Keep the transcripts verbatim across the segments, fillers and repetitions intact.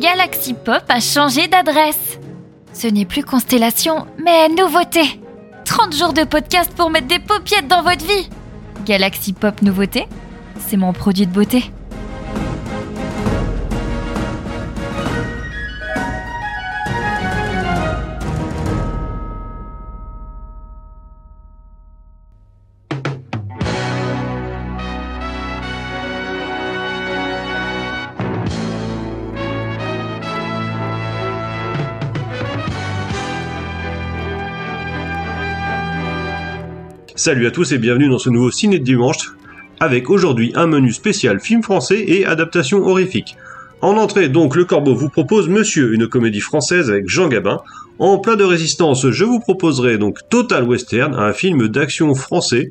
Galaxy Pop a changé d'adresse. Ce n'est plus Constellation, mais Nouveauté. trente jours de podcast pour mettre des paupiettes dans votre vie. Galaxy Pop Nouveauté, c'est mon produit de beauté. Salut à tous et bienvenue dans ce nouveau Ciné de Dimanche, avec aujourd'hui un menu spécial film français et adaptation horrifique. En entrée donc, Le Corbeau vous propose Monsieur, une comédie française avec Jean Gabin. En plat de résistance, je vous proposerai donc Total Western, un film d'action français.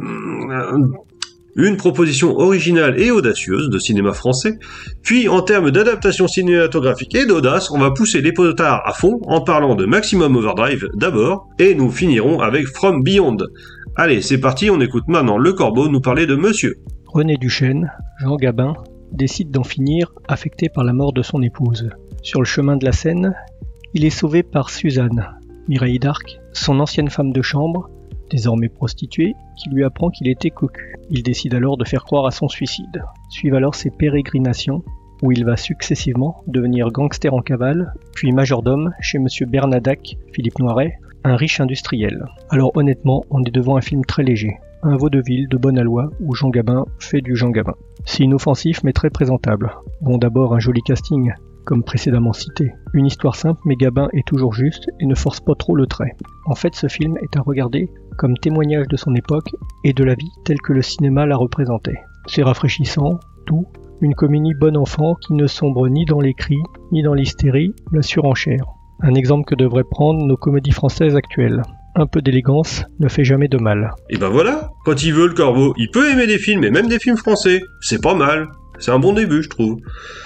Une proposition originale et audacieuse de cinéma français. Puis en termes d'adaptation cinématographique et d'audace, on va pousser les potards à fond en parlant de Maximum Overdrive d'abord, et nous finirons avec From Beyond. Allez, c'est parti, on écoute maintenant Le Corbeau nous parler de Monsieur. René Duchesne, Jean Gabin, décide d'en finir, affecté par la mort de son épouse. Sur le chemin de la Seine, il est sauvé par Suzanne, Mireille d'Arc, son ancienne femme de chambre, désormais prostituée, qui lui apprend qu'il était cocu. Il décide alors de faire croire à son suicide. Suivent alors ses pérégrinations, où il va successivement devenir gangster en cavale, puis majordome chez Monsieur Bernadac, Philippe Noiret, un riche industriel. Alors honnêtement, on est devant un film très léger, un vaudeville de bonne aloi où Jean Gabin fait du Jean Gabin. C'est inoffensif mais très présentable. Bon, d'abord un joli casting, comme précédemment cité. Une histoire simple mais Gabin est toujours juste et ne force pas trop le trait. En fait, ce film est à regarder comme témoignage de son époque et de la vie telle que le cinéma la représentait. C'est rafraîchissant, doux, une comédie bon enfant qui ne sombre ni dans les cris, ni dans l'hystérie, la surenchère. Un exemple que devraient prendre nos comédies françaises actuelles. Un peu d'élégance ne fait jamais de mal. Et ben voilà, quand il veut Le Corbeau, il peut aimer des films, et même des films français. C'est pas mal, c'est un bon début je trouve.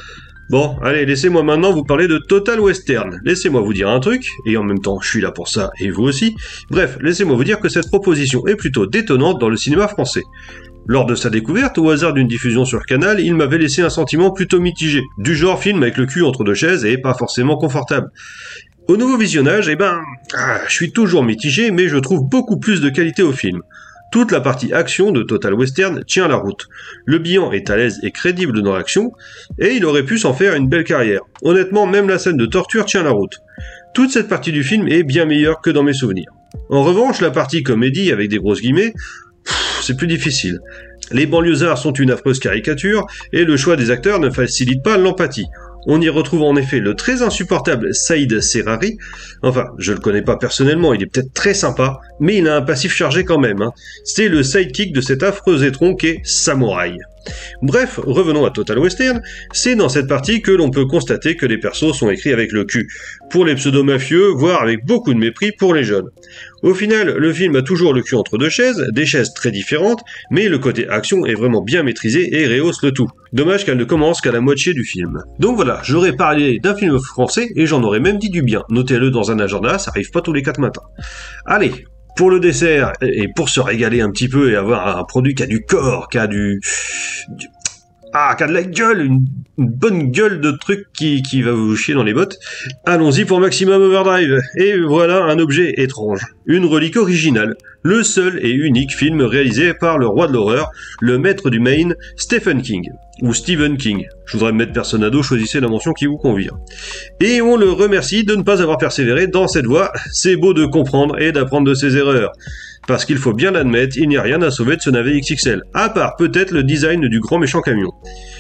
Bon, allez, laissez-moi maintenant vous parler de Total Western. Laissez-moi vous dire un truc, et en même temps je suis là pour ça, et vous aussi. Bref, laissez-moi vous dire que cette proposition est plutôt détonnante dans le cinéma français. Lors de sa découverte, au hasard d'une diffusion sur Canal, il m'avait laissé un sentiment plutôt mitigé. Du genre film avec le cul entre deux chaises et pas forcément confortable. Au nouveau visionnage, eh ben, ah, je suis toujours mitigé, mais je trouve beaucoup plus de qualité au film. Toute la partie action de Total Western tient la route. Le bilan est à l'aise et crédible dans l'action, et il aurait pu s'en faire une belle carrière. Honnêtement, même la scène de torture tient la route. Toute cette partie du film est bien meilleure que dans mes souvenirs. En revanche, la partie comédie, avec des grosses guillemets, pff, c'est plus difficile. Les banlieusards sont une affreuse caricature, et le choix des acteurs ne facilite pas l'empathie. On y retrouve en effet le très insupportable Saïd Serrari. Enfin, je le connais pas personnellement, il est peut-être très sympa, mais il a un passif chargé quand même. Hein. C'est le sidekick de cet affreux étron qu'est Samouraï. Bref, revenons à Total Western, c'est dans cette partie que l'on peut constater que les persos sont écrits avec le cul, pour les pseudo-mafieux, voire avec beaucoup de mépris pour les jeunes. Au final, le film a toujours le cul entre deux chaises, des chaises très différentes, mais le côté action est vraiment bien maîtrisé et rehausse le tout. Dommage qu'elle ne commence qu'à la moitié du film. Donc voilà, j'aurais parlé d'un film français et j'en aurais même dit du bien. Notez-le dans un agenda, ça arrive pas tous les quatre matins. Allez, pour le dessert, et pour se régaler un petit peu et avoir un produit qui a du corps, qui a du... du ah, qui a de la gueule, une, une bonne gueule de truc qui, qui va vous chier dans les bottes, allons-y pour Maximum Overdrive. Et voilà un objet étrange. Une relique originale. Le seul et unique film réalisé par le roi de l'horreur, le maître du Maine, Stephen King. Ou Stephen King. Je voudrais me mettre personne à dos, choisissez la mention qui vous convient. Et on le remercie de ne pas avoir persévéré dans cette voie. C'est beau de comprendre et d'apprendre de ses erreurs. Parce qu'il faut bien l'admettre, il n'y a rien à sauver de ce navet X X L, à part peut-être le design du grand méchant camion.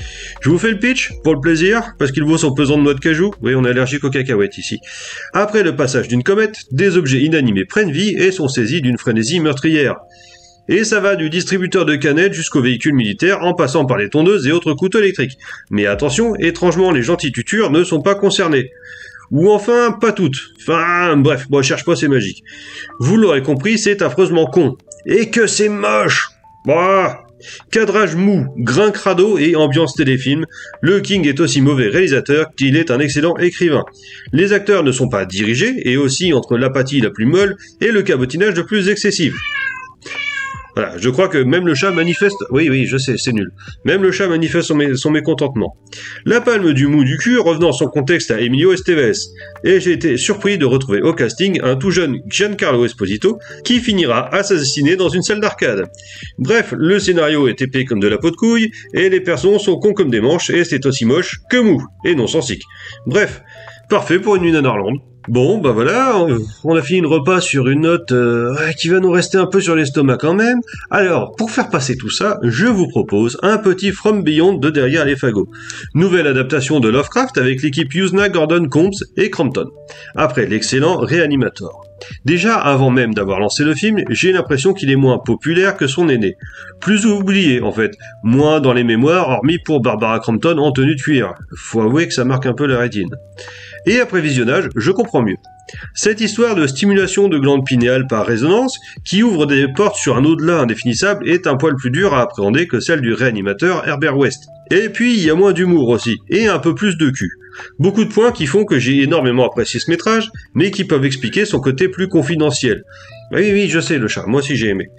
Je vous fais le pitch, pour le plaisir, parce qu'il vaut son pesant de noix de cajou, oui on est allergique aux cacahuètes ici. Après le passage d'une comète, des objets inanimés prennent vie et sont saisis d'une frénésie meurtrière. Et ça va du distributeur de canettes jusqu'aux véhicules militaires en passant par les tondeuses et autres couteaux électriques. Mais attention, étrangement les gentils tutures ne sont pas concernés. Ou enfin, pas toutes. Enfin, bref, bon, cherche pas, c'est magique. Vous l'aurez compris, c'est affreusement con. Et que c'est moche. Bah, cadrage mou, grain crado et ambiance téléfilm, le King est aussi mauvais réalisateur qu'il est un excellent écrivain. Les acteurs ne sont pas dirigés, et aussi entre l'apathie la plus molle et le cabotinage le plus excessif. Voilà, je crois que même le chat manifeste... Oui, oui, je sais, c'est nul. Même le chat manifeste son, mé... son mécontentement. La palme du mou du cul revenant son contexte à Emilio Estevez. Et j'ai été surpris de retrouver au casting un tout jeune Giancarlo Esposito qui finira assassiné dans une salle d'arcade. Bref, le scénario est épais comme de la peau de couille, et les personnages sont cons comme des manches, et c'est aussi moche que mou, et non sans sick. Bref, parfait pour une nuit nanarlande. Bon, bah voilà, on a fini le repas sur une note euh, qui va nous rester un peu sur l'estomac quand même. Alors, pour faire passer tout ça, je vous propose un petit From Beyond de Derrière les fagots. Nouvelle adaptation de Lovecraft avec l'équipe Yuzna, Gordon, Combs et Crampton. Après l'excellent Reanimator. Déjà, avant même d'avoir lancé le film, j'ai l'impression qu'il est moins populaire que son aîné. Plus oublié, en fait. Moins dans les mémoires, hormis pour Barbara Crampton en tenue de cuir. Faut avouer que ça marque un peu la rétine. Et après visionnage, je comprends mieux. Cette histoire de stimulation de glandes pinéales par résonance, qui ouvre des portes sur un au-delà indéfinissable, est un poil plus dur à appréhender que celle du réanimateur Herbert West. Et puis, il y a moins d'humour aussi, et un peu plus de cul. Beaucoup de points qui font que j'ai énormément apprécié ce métrage, mais qui peuvent expliquer son côté plus confidentiel. Oui, oui, je sais, le chat, moi aussi j'ai aimé.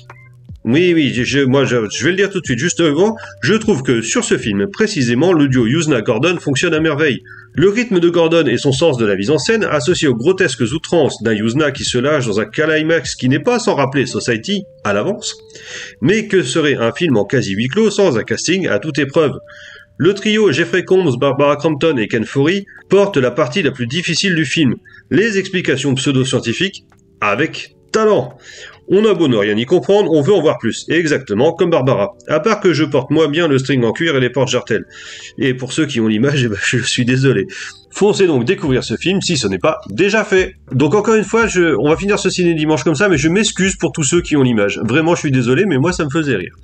Oui, oui, je, moi je, je vais le dire tout de suite, juste avant, je trouve que sur ce film, précisément, le duo Yuzna-Gordon fonctionne à merveille. Le rythme de Gordon et son sens de la mise en scène, associé aux grotesques outrances d'un Yuzna qui se lâche dans un climax qui n'est pas sans rappeler Society, à l'avance, mais que serait un film en quasi huis clos sans un casting à toute épreuve. Le trio Jeffrey Combs, Barbara Crampton et Ken Foree porte la partie la plus difficile du film, les explications pseudo-scientifiques avec talent. On a beau ne rien y comprendre, on veut en voir plus, et exactement comme Barbara. À part que je porte moi bien le string en cuir et les porte-jartelles. Et pour ceux qui ont l'image, eh ben, je suis désolé. Foncez donc découvrir ce film si ce n'est pas déjà fait. Donc encore une fois, je... on va finir ce ciné dimanche comme ça, mais je m'excuse pour tous ceux qui ont l'image. Vraiment, je suis désolé, mais moi ça me faisait rire.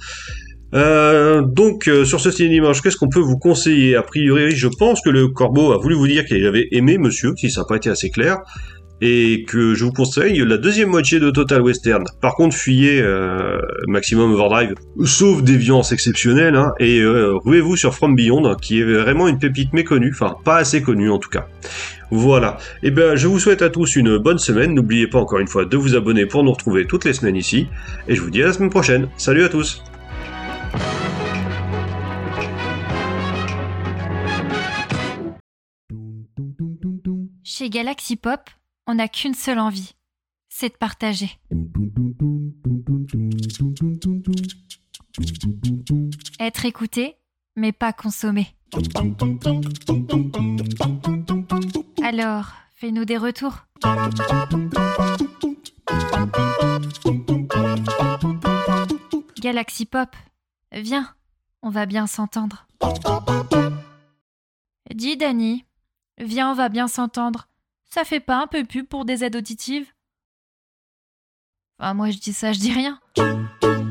Euh, donc euh, sur ce ciné dimanche, qu'est-ce qu'on peut vous conseiller? A priori, je pense que le Corbeau a voulu vous dire qu'il avait aimé Monsieur, si ça n'a pas été assez clair. Et que je vous conseille la deuxième moitié de Total Western. Par contre, fuyez euh, Maximum Overdrive, sauf déviance exceptionnelle, hein, et euh, ruez-vous sur From Beyond, hein, qui est vraiment une pépite méconnue, enfin pas assez connue en tout cas. Voilà, et ben je vous souhaite à tous une bonne semaine, n'oubliez pas encore une fois de vous abonner pour nous retrouver toutes les semaines ici, et je vous dis à la semaine prochaine. Salut à tous. Chez Galaxy Pop, on n'a qu'une seule envie, c'est de partager. Être écouté, mais pas consommé. Alors, fais-nous des retours. Galaxy Pop, viens, on va bien s'entendre. Dis Dani, viens, on va bien s'entendre. Ça fait pas un peu pub pour des aides auditives? Enfin, moi je dis ça, je dis rien.